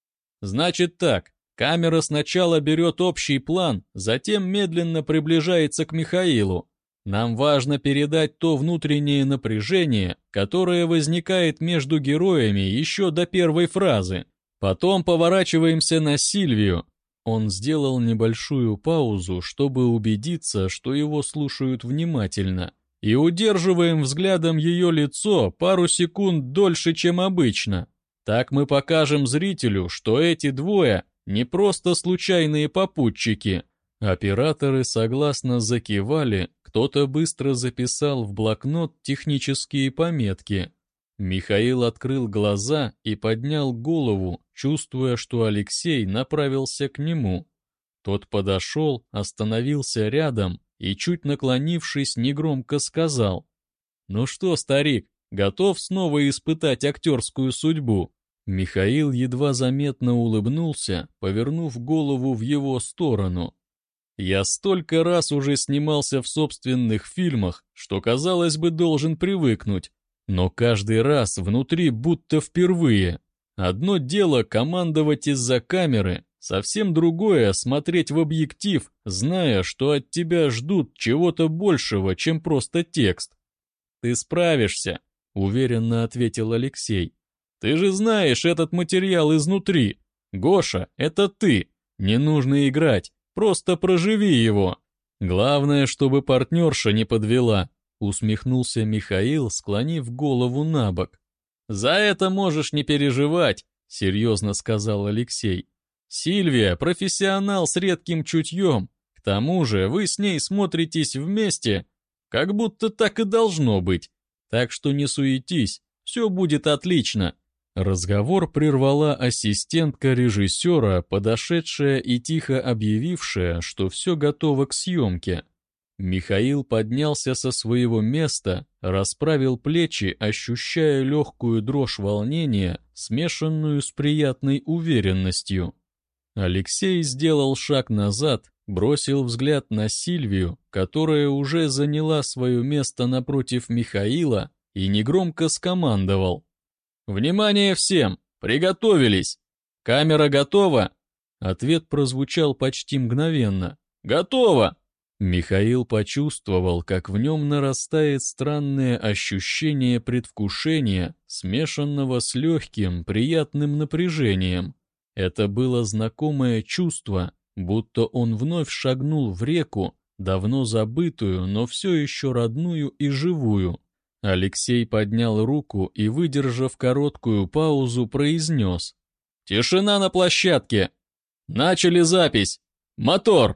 «Значит так, камера сначала берет общий план, затем медленно приближается к Михаилу. Нам важно передать то внутреннее напряжение, которое возникает между героями еще до первой фразы. Потом поворачиваемся на Сильвию». Он сделал небольшую паузу, чтобы убедиться, что его слушают внимательно, и удерживаем взглядом ее лицо пару секунд дольше, чем обычно. Так мы покажем зрителю, что эти двое не просто случайные попутчики. Операторы согласно закивали, кто-то быстро записал в блокнот технические пометки. Михаил открыл глаза и поднял голову, чувствуя, что Алексей направился к нему. Тот подошел, остановился рядом и, чуть наклонившись, негромко сказал: «Ну что, старик, готов снова испытать актерскую судьбу?» Михаил едва заметно улыбнулся, повернув голову в его сторону. «Я столько раз уже снимался в собственных фильмах, что, казалось бы, должен привыкнуть. Но каждый раз внутри будто впервые. Одно дело командовать из-за камеры, совсем другое смотреть в объектив, зная, что от тебя ждут чего-то большего, чем просто текст». «Ты справишься», — уверенно ответил Алексей. «Ты же знаешь этот материал изнутри. Гоша, это ты. Не нужно играть, просто проживи его. Главное, чтобы партнерша не подвела». Усмехнулся Михаил, склонив голову на бок. «За это можешь не переживать», — серьезно сказал Алексей. «Сильвия — профессионал с редким чутьем. К тому же вы с ней смотритесь вместе, как будто так и должно быть. Так что не суетись, все будет отлично». Разговор прервала ассистентка режиссера, подошедшая и тихо объявившая, что все готово к съемке. Михаил поднялся со своего места, расправил плечи, ощущая легкую дрожь волнения, смешанную с приятной уверенностью. Алексей сделал шаг назад, бросил взгляд на Сильвию, которая уже заняла свое место напротив Михаила, и негромко скомандовал: «Внимание всем! Приготовились! Камера готова?» Ответ прозвучал почти мгновенно. «Готово!» Михаил почувствовал, как в нем нарастает странное ощущение предвкушения, смешанного с легким, приятным напряжением. Это было знакомое чувство, будто он вновь шагнул в реку, давно забытую, но все еще родную и живую. Алексей поднял руку и, выдержав короткую паузу, произнес: «Тишина на площадке! Начали запись! Мотор!»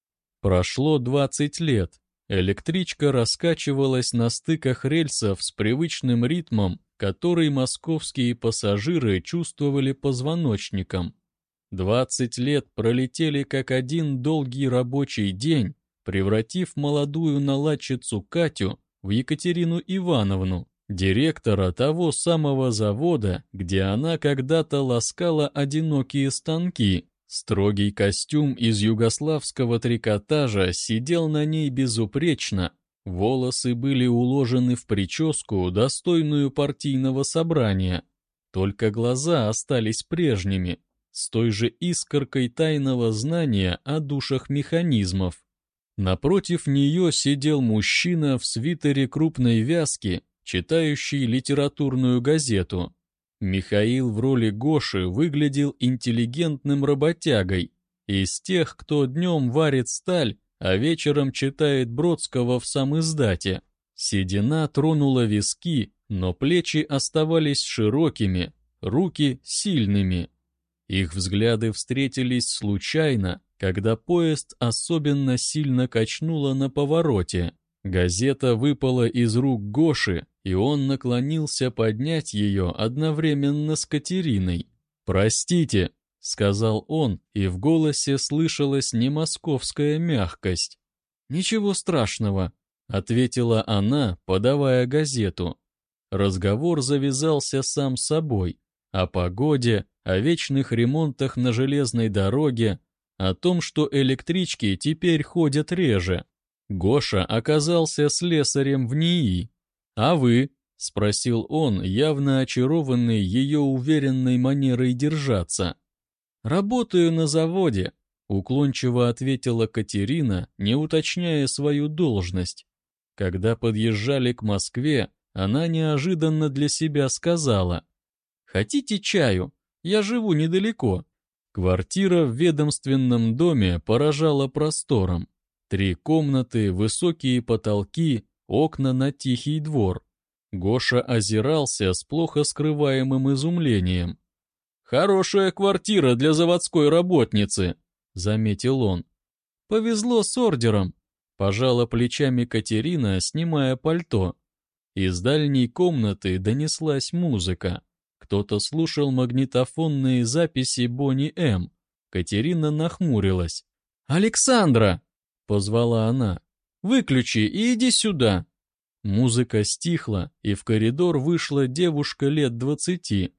Прошло 20 лет. Электричка раскачивалась на стыках рельсов с привычным ритмом, который московские пассажиры чувствовали позвоночником. 20 лет пролетели как один долгий рабочий день, превратив молодую наладчицу Катю в Екатерину Ивановну, директора того самого завода, где она когда-то ласкала одинокие станки. Строгий костюм из югославского трикотажа сидел на ней безупречно, волосы были уложены в прическу, достойную партийного собрания. Только глаза остались прежними, с той же искоркой тайного знания о душах механизмов. Напротив нее сидел мужчина в свитере крупной вязки, читающий литературную газету. Михаил в роли Гоши выглядел интеллигентным работягой, из тех, кто днем варит сталь, а вечером читает Бродского в самиздате. Седина тронула виски, но плечи оставались широкими, руки сильными. Их взгляды встретились случайно, когда поезд особенно сильно качнуло на повороте. Газета выпала из рук Гоши, и он наклонился поднять ее одновременно с Катериной. «Простите», — сказал он, и в голосе слышалась не московская мягкость. «Ничего страшного», — ответила она, подавая газету. Разговор завязался сам собой. О погоде, о вечных ремонтах на железной дороге, о том, что электрички теперь ходят реже. Гоша оказался слесарем в НИИ. «А вы?» — спросил он, явно очарованный ее уверенной манерой держаться. «Работаю на заводе», — уклончиво ответила Катерина, не уточняя свою должность. Когда подъезжали к Москве, она неожиданно для себя сказала: «Хотите чаю? Я живу недалеко». Квартира в ведомственном доме поражала простором. 3 комнаты, высокие потолки, окна на тихий двор. Гоша озирался с плохо скрываемым изумлением. «Хорошая квартира для заводской работницы», — заметил он. «Повезло с ордером», — пожала плечами Катерина, снимая пальто. Из дальней комнаты донеслась музыка. Кто-то слушал магнитофонные записи Бонни М. Катерина нахмурилась. «Александра!» — позвала она. «Выключи и иди сюда!» Музыка стихла, и в коридор вышла девушка лет 20.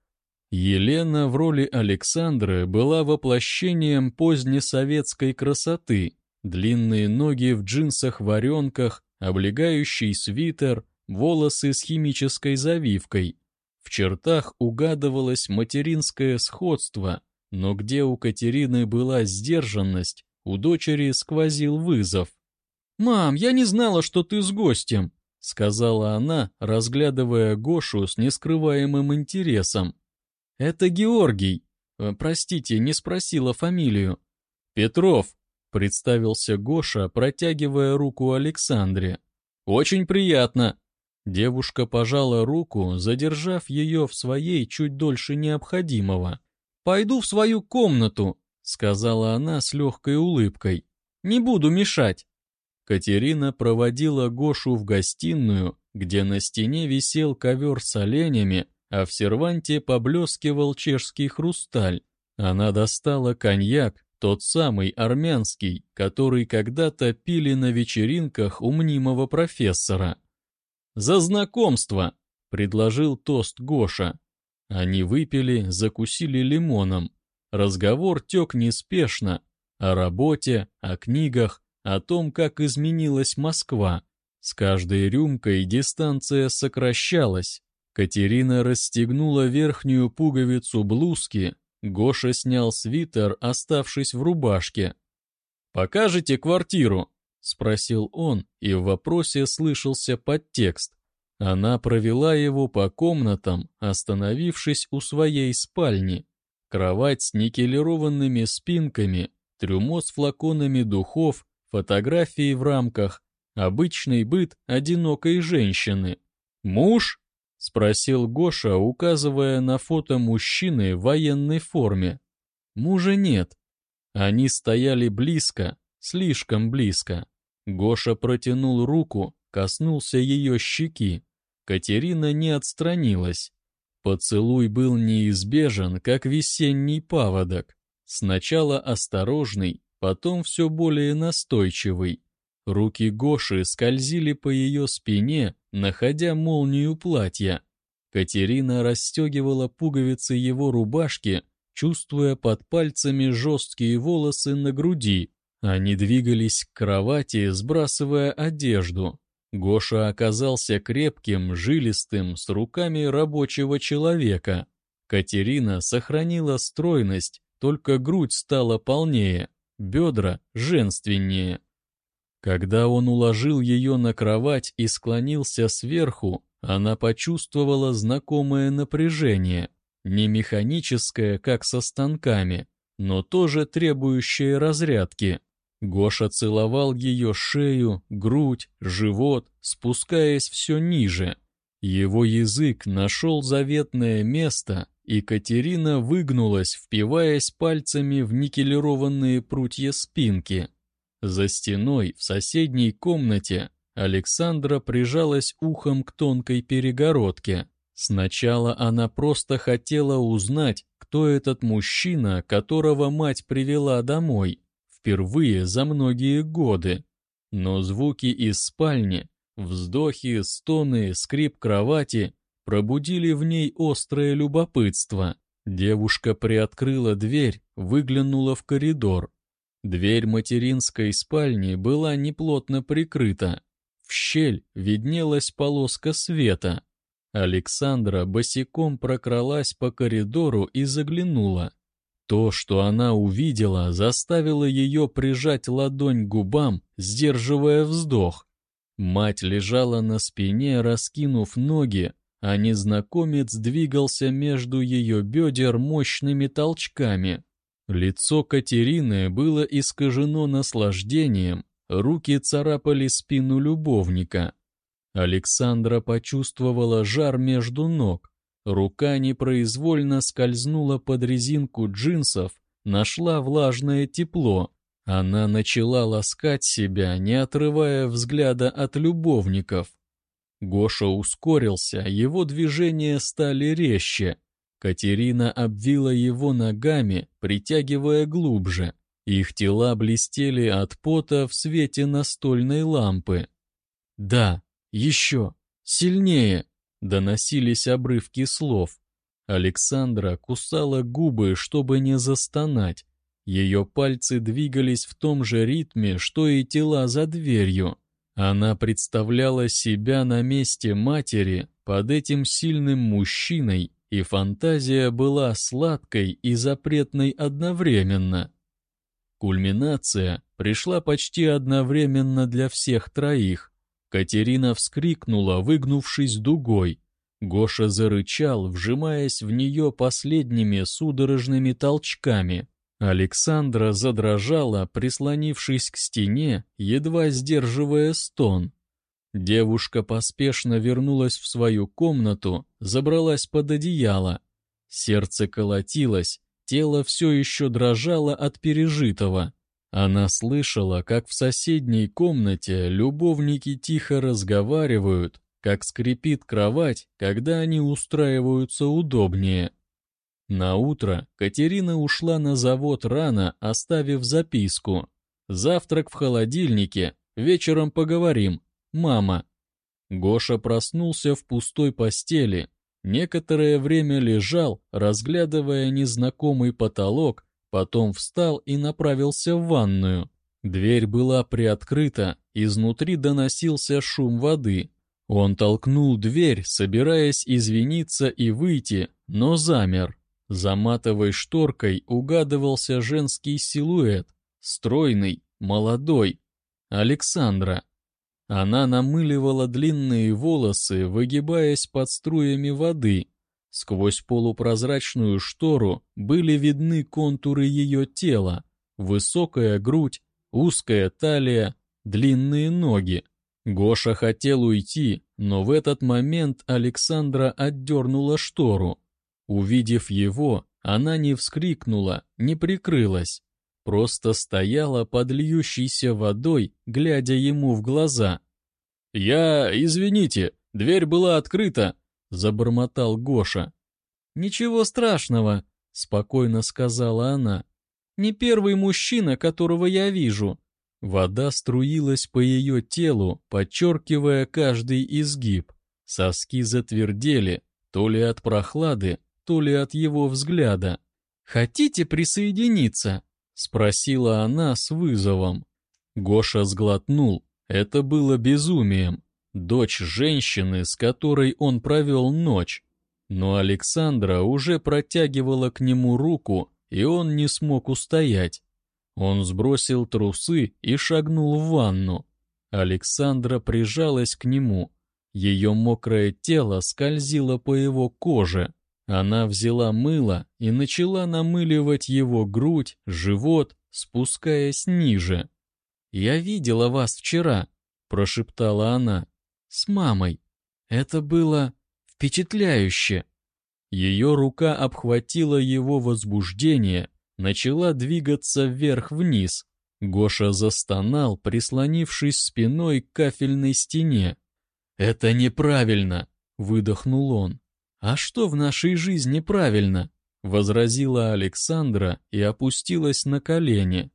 Елена в роли Александры была воплощением позднесоветской красоты. Длинные ноги в джинсах-варенках, облегающий свитер, волосы с химической завивкой. В чертах угадывалось материнское сходство, но где у Катерины была сдержанность, у дочери сквозил вызов. «Мам, я не знала, что ты с гостем», — сказала она, разглядывая Гошу с нескрываемым интересом. «Это Георгий. Простите, не спросила фамилию». «Петров», — представился Гоша, протягивая руку Александре. «Очень приятно». Девушка пожала руку, задержав ее в своей чуть дольше необходимого. «Пойду в свою комнату», — сказала она с легкой улыбкой. «Не буду мешать». Катерина проводила Гошу в гостиную, где на стене висел ковер с оленями, а в серванте поблескивал чешский хрусталь. Она достала коньяк, тот самый армянский, который когда-то пили на вечеринках у мнимого профессора. «За знакомство!» — предложил тост Гоша. Они выпили, закусили лимоном. Разговор тек неспешно. О работе, о книгах, о том, как изменилась Москва. С каждой рюмкой дистанция сокращалась. Катерина расстегнула верхнюю пуговицу блузки. Гоша снял свитер, оставшись в рубашке. «Покажете квартиру?» — спросил он, и в вопросе слышался подтекст. Она провела его по комнатам, остановившись у своей спальни. Кровать с никелированными спинками, трюмо с флаконами духов, фотографии в рамках, обычный быт одинокой женщины. «Муж?» — спросил Гоша, указывая на фото мужчины в военной форме. «Мужа нет». Они стояли близко, слишком близко. Гоша протянул руку, коснулся ее щеки. Катерина не отстранилась. Поцелуй был неизбежен, как весенний паводок. Сначала осторожный, потом все более настойчивый. Руки Гоши скользили по ее спине, находя молнию платья. Катерина расстегивала пуговицы его рубашки, чувствуя под пальцами жесткие волосы на груди. Они двигались к кровати, сбрасывая одежду. Гоша оказался крепким, жилистым, с руками рабочего человека. Катерина сохранила стройность, только грудь стала полнее, бедра женственнее. Когда он уложил ее на кровать и склонился сверху, она почувствовала знакомое напряжение, не механическое, как со станками, но тоже требующее разрядки. Гоша целовал ее шею, грудь, живот, спускаясь все ниже. Его язык нашел заветное место, и Катерина выгнулась, впиваясь пальцами в никелированные прутья спинки. За стеной в соседней комнате Александра прижалась ухом к тонкой перегородке. Сначала она просто хотела узнать, кто этот мужчина, которого мать привела домой, впервые за многие годы. Но звуки из спальни, вздохи, стоны, скрип кровати пробудили в ней острое любопытство. Девушка приоткрыла дверь, выглянула в коридор. Дверь материнской спальни была неплотно прикрыта. В щель виднелась полоска света. Александра босиком прокралась по коридору и заглянула. То, что она увидела, заставило ее прижать ладонь к губам, сдерживая вздох. Мать лежала на спине, раскинув ноги, а незнакомец двигался между ее бедер мощными толчками. Лицо Катерины было искажено наслаждением, руки царапали спину любовника. Александра почувствовала жар между ног. Рука непроизвольно скользнула под резинку джинсов, нашла влажное тепло. Она начала ласкать себя, не отрывая взгляда от любовников. Гоша ускорился, его движения стали резче. Катерина обвила его ногами, притягивая глубже. Их тела блестели от пота в свете настольной лампы. «Да, еще! Сильнее!» — доносились обрывки слов. Александра кусала губы, чтобы не застонать. Ее пальцы двигались в том же ритме, что и тела за дверью. Она представляла себя на месте матери под этим сильным мужчиной, и фантазия была сладкой и запретной одновременно. Кульминация пришла почти одновременно для всех троих. Катерина вскрикнула, выгнувшись дугой. Гоша зарычал, вжимаясь в нее последними судорожными толчками. Александра задрожала, прислонившись к стене, едва сдерживая стон. Девушка поспешно вернулась в свою комнату, забралась под одеяло. Сердце колотилось, тело все еще дрожало от пережитого. Она слышала, как в соседней комнате любовники тихо разговаривают, как скрипит кровать, когда они устраиваются удобнее. Наутро Катерина ушла на завод рано, оставив записку. «Завтрак в холодильнике, вечером поговорим. Мама». Гоша проснулся в пустой постели. Некоторое время лежал, разглядывая незнакомый потолок, потом встал и направился в ванную. Дверь была приоткрыта, изнутри доносился шум воды. Он толкнул дверь, собираясь извиниться и выйти, но замер. За матовой шторкой угадывался женский силуэт, стройный, молодой. Александра. Она намыливала длинные волосы, выгибаясь под струями воды. Сквозь полупрозрачную штору были видны контуры ее тела, высокая грудь, узкая талия, длинные ноги. Гоша хотел уйти, но в этот момент Александра отдернула штору. Увидев его, она не вскрикнула, не прикрылась, просто стояла под льющейся водой, глядя ему в глаза. «Извините, дверь была открыта», — забормотал Гоша. «Ничего страшного», — спокойно сказала она. «Не первый мужчина, которого я вижу». Вода струилась по ее телу, подчеркивая каждый изгиб. Соски затвердели, то ли от прохлады, то ли от его взгляда. «Хотите присоединиться?» — спросила она с вызовом. Гоша сглотнул. Это было безумием. Дочь женщины, с которой он провел ночь. Но Александра уже протягивала к нему руку, и он не смог устоять. Он сбросил трусы и шагнул в ванну. Александра прижалась к нему. Ее мокрое тело скользило по его коже. Она взяла мыло и начала намыливать его грудь, живот, спускаясь ниже. «Я видела вас вчера», — прошептала она, — «с мамой. Это было впечатляюще». Ее рука обхватила его возбуждение, начала двигаться вверх-вниз. Гоша застонал, прислонившись спиной к кафельной стене. «Это неправильно!» — выдохнул он. «А что в нашей жизни правильно?» — возразила Александра и опустилась на колени.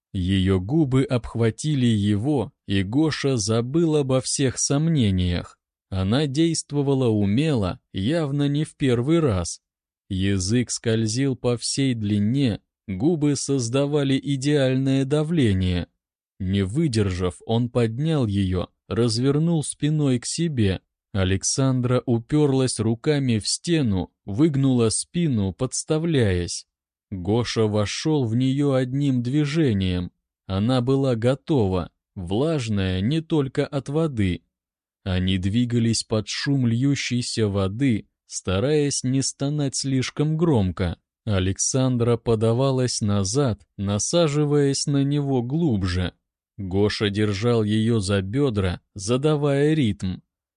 Ее губы обхватили его, и Гоша забыл обо всех сомнениях. Она действовала умело, явно не в первый раз. Язык скользил по всей длине, губы создавали идеальное давление. Не выдержав, он поднял ее, развернул спиной к себе. Александра уперлась руками в стену, выгнула спину, подставляясь. Гоша вошел в нее одним движением. Она была готова, влажная не только от воды. Они двигались под шум льющейся воды, стараясь не стонать слишком громко. Александра подавалась назад, насаживаясь на него глубже. Гоша держал ее за бедра, задавая ритм.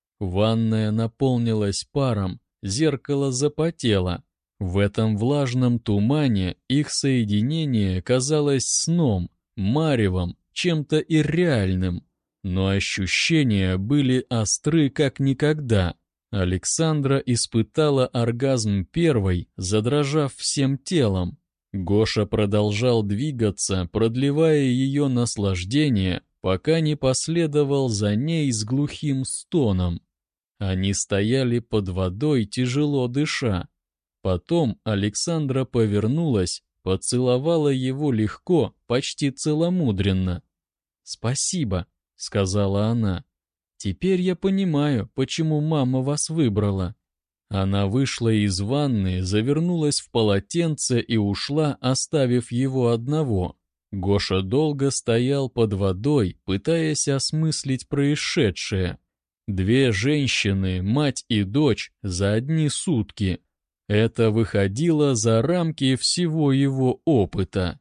Ванная наполнилась паром, зеркало запотело. В этом влажном тумане их соединение казалось сном, маревом, чем-то ирреальным. Но ощущения были остры как никогда. Александра испытала оргазм первой, задрожав всем телом. Гоша продолжал двигаться, продлевая ее наслаждение, пока не последовал за ней с глухим стоном. Они стояли под водой, тяжело дыша. Потом Александра повернулась, поцеловала его легко, почти целомудренно. «Спасибо», — сказала она. «Теперь я понимаю, почему мама вас выбрала». Она вышла из ванны, завернулась в полотенце и ушла, оставив его одного. Гоша долго стоял под водой, пытаясь осмыслить происшедшее. Две женщины, мать и дочь, за одни сутки. Это выходило за рамки всего его опыта.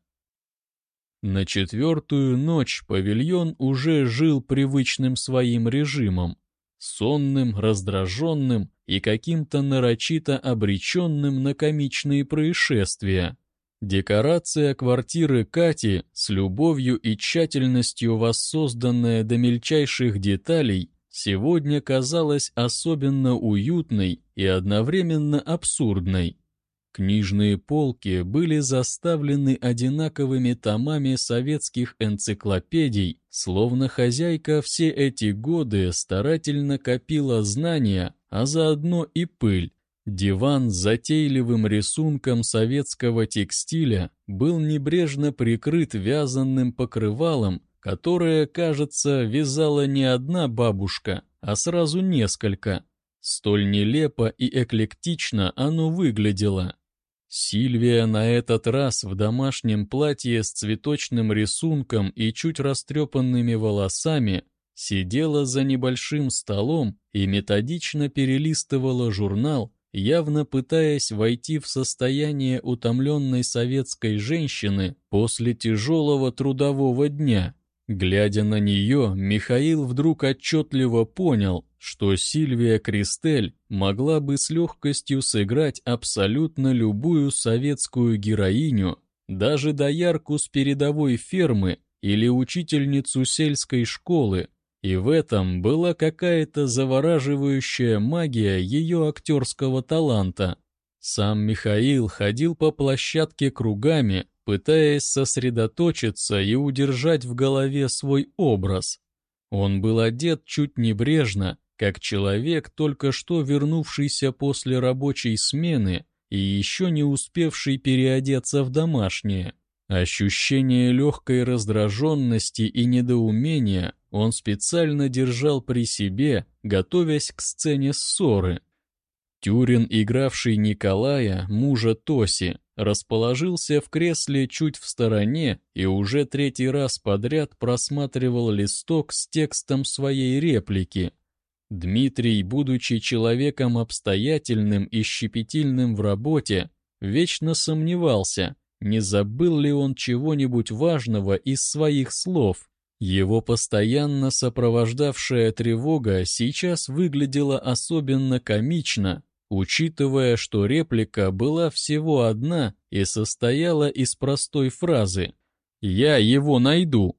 На четвертую ночь павильон уже жил привычным своим режимом, сонным, раздраженным и каким-то нарочито обреченным на комичные происшествия. Декорация квартиры Кати, с любовью и тщательностью воссозданная до мельчайших деталей, сегодня казалась особенно уютной и одновременно абсурдной. Книжные полки были заставлены одинаковыми томами советских энциклопедий, словно хозяйка все эти годы старательно копила знания, а заодно и пыль. Диван с затейливым рисунком советского текстиля был небрежно прикрыт вязаным покрывалом, которое, кажется, вязала не одна бабушка, а сразу несколько. Столь нелепо и эклектично оно выглядело. Сильвия на этот раз в домашнем платье с цветочным рисунком и чуть растрепанными волосами сидела за небольшим столом и методично перелистывала журнал, явно пытаясь войти в состояние утомленной советской женщины после тяжелого трудового дня. Глядя на нее, Михаил вдруг отчетливо понял, что Сильвия Кристель могла бы с легкостью сыграть абсолютно любую советскую героиню, даже доярку с передовой фермы или учительницу сельской школы, и в этом была какая-то завораживающая магия ее актерского таланта. Сам Михаил ходил по площадке кругами, пытаясь сосредоточиться и удержать в голове свой образ. Он был одет чуть небрежно, как человек, только что вернувшийся после рабочей смены и еще не успевший переодеться в домашнее. Ощущение легкой раздраженности и недоумения он специально держал при себе, готовясь к сцене ссоры. Тюрин, игравший Николая, мужа Тоси, расположился в кресле чуть в стороне и уже третий раз подряд просматривал листок с текстом своей реплики. Дмитрий, будучи человеком обстоятельным и щепетильным в работе, вечно сомневался, не забыл ли он чего-нибудь важного из своих слов. Его постоянно сопровождавшая тревога сейчас выглядела особенно комично. учитывая, что реплика была всего одна и состояла из простой фразы «Я его найду».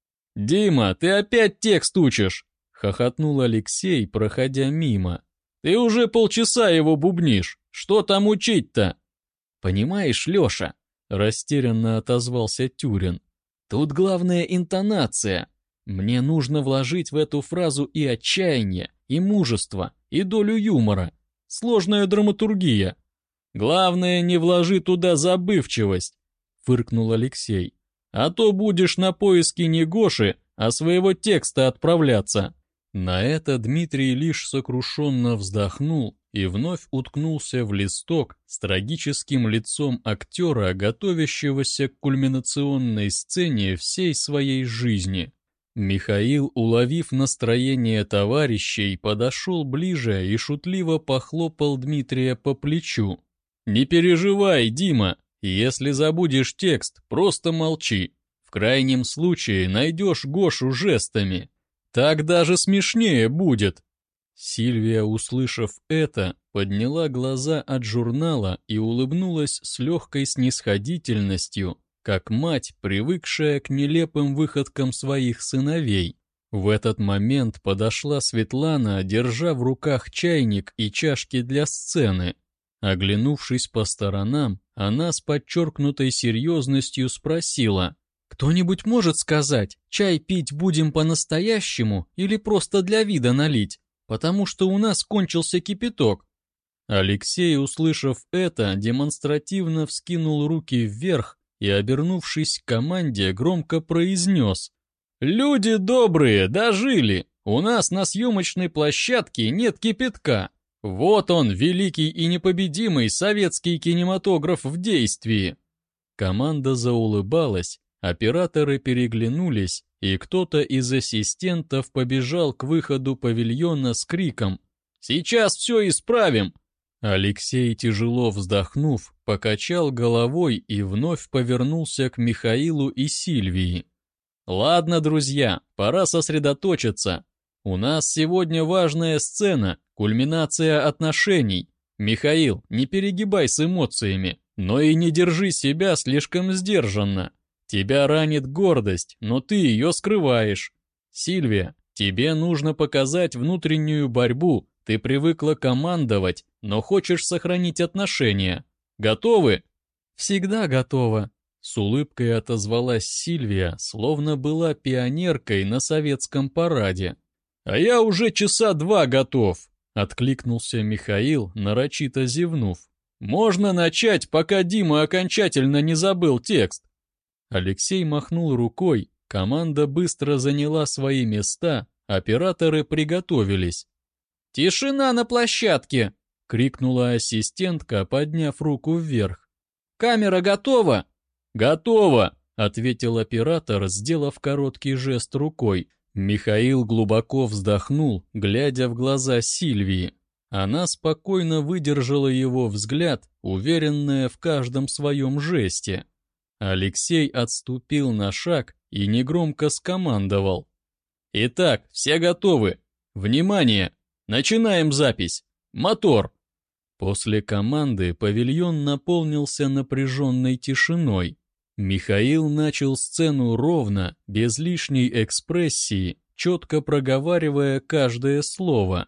«Дима, ты опять текст учишь!» — хохотнул Алексей, проходя мимо. «Ты уже полчаса его бубнишь. Что там учить-то?» «Понимаешь, Леша», — растерянно отозвался Тюрин, «тут главная интонация. Мне нужно вложить в эту фразу и отчаяние, и мужество, и долю юмора. Сложная драматургия. Главное, не вложи туда забывчивость», — фыркнул Алексей. «А то будешь на поиски не Гоши, а своего текста отправляться». На это Дмитрий лишь сокрушенно вздохнул и вновь уткнулся в листок с трагическим лицом актера, готовящегося к кульминационной сцене всей своей жизни. Михаил, уловив настроение товарищей, подошел ближе и шутливо похлопал Дмитрия по плечу. «Не переживай, Дима, если забудешь текст, просто молчи. В крайнем случае найдешь Гошу жестами. Так даже смешнее будет». Сильвия, услышав это, подняла глаза от журнала и улыбнулась с легкой снисходительностью, как мать, привыкшая к нелепым выходкам своих сыновей. В этот момент подошла Светлана, держа в руках чайник и чашки для сцены. Оглянувшись по сторонам, она с подчеркнутой серьезностью спросила: «Кто-нибудь может сказать, чай пить будем по-настоящему или просто для вида налить? Потому что у нас кончился кипяток». Алексей, услышав это, демонстративно вскинул руки вверх и, обернувшись к команде, громко произнес: «Люди добрые, дожили! У нас на съемочной площадке нет кипятка. Вот он, великий и непобедимый советский кинематограф в действии!» Команда заулыбалась, операторы переглянулись, и кто-то из ассистентов побежал к выходу павильона с криком: «Сейчас все исправим!» Алексей, тяжело вздохнув, покачал головой и вновь повернулся к Михаилу и Сильвии. «Ладно, друзья, пора сосредоточиться. У нас сегодня важная сцена, кульминация отношений. Михаил, не перегибай с эмоциями, но и не держи себя слишком сдержанно. Тебя ранит гордость, но ты ее скрываешь. Сильвия, тебе нужно показать внутреннюю борьбу. Ты привыкла командовать, но хочешь сохранить отношения. Готовы?» «Всегда готова», — с улыбкой отозвалась Сильвия, словно была пионеркой на советском параде. «А я уже часа 2 готов», — откликнулся Михаил, нарочито зевнув. «Можно начать, пока Дима окончательно не забыл текст». Алексей махнул рукой, команда быстро заняла свои места, операторы приготовились. «Тишина на площадке!» — крикнула ассистентка, подняв руку вверх. «Камера готова?» «Готова!» — ответил оператор, сделав короткий жест рукой. Михаил глубоко вздохнул, глядя в глаза Сильвии. Она спокойно выдержала его взгляд, уверенная в каждом своем жесте. Алексей отступил на шаг и негромко скомандовал: «Итак, все готовы! Внимание! Начинаем запись! Мотор!» После команды павильон наполнился напряженной тишиной. Михаил начал сцену ровно, без лишней экспрессии, четко проговаривая каждое слово.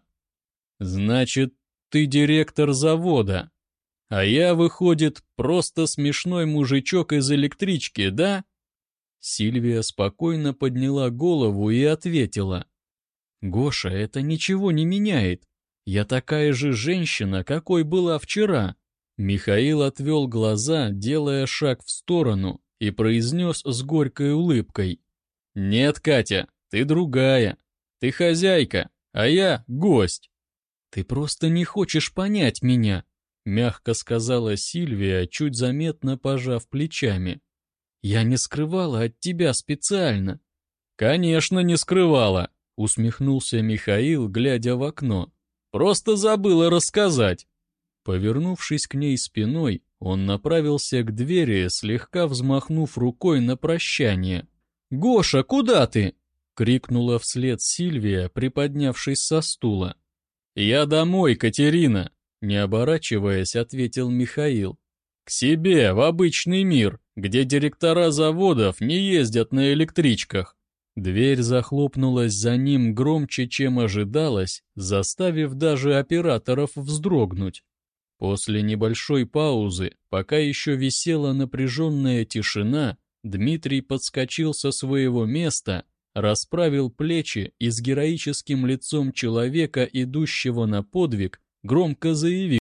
«Значит, ты директор завода, а я, выходит, просто смешной мужичок из электрички, да?» Сильвия спокойно подняла голову и ответила: «Гоша, это ничего не меняет. Я такая же женщина, какой была вчера». Михаил отвел глаза, делая шаг в сторону, и произнес с горькой улыбкой: «Нет, Катя, ты другая. Ты хозяйка, а я гость». «Ты просто не хочешь понять меня», — мягко сказала Сильвия, чуть заметно пожав плечами. «Я не скрывала от тебя специально». «Конечно, не скрывала», — усмехнулся Михаил, глядя в окно. «Просто забыла рассказать». Повернувшись к ней спиной, он направился к двери, слегка взмахнув рукой на прощание. «Гоша, куда ты?» — крикнула вслед Сильвия, приподнявшись со стула. «Я домой, Катерина. Не оборачиваясь, ответил Михаил. «К себе, в обычный мир, где директора заводов не ездят на электричках». Дверь захлопнулась за ним громче, чем ожидалось, заставив даже операторов вздрогнуть. После небольшой паузы, пока еще висела напряженная тишина, Дмитрий подскочил со своего места, расправил плечи и с героическим лицом человека, идущего на подвиг, громко заявил: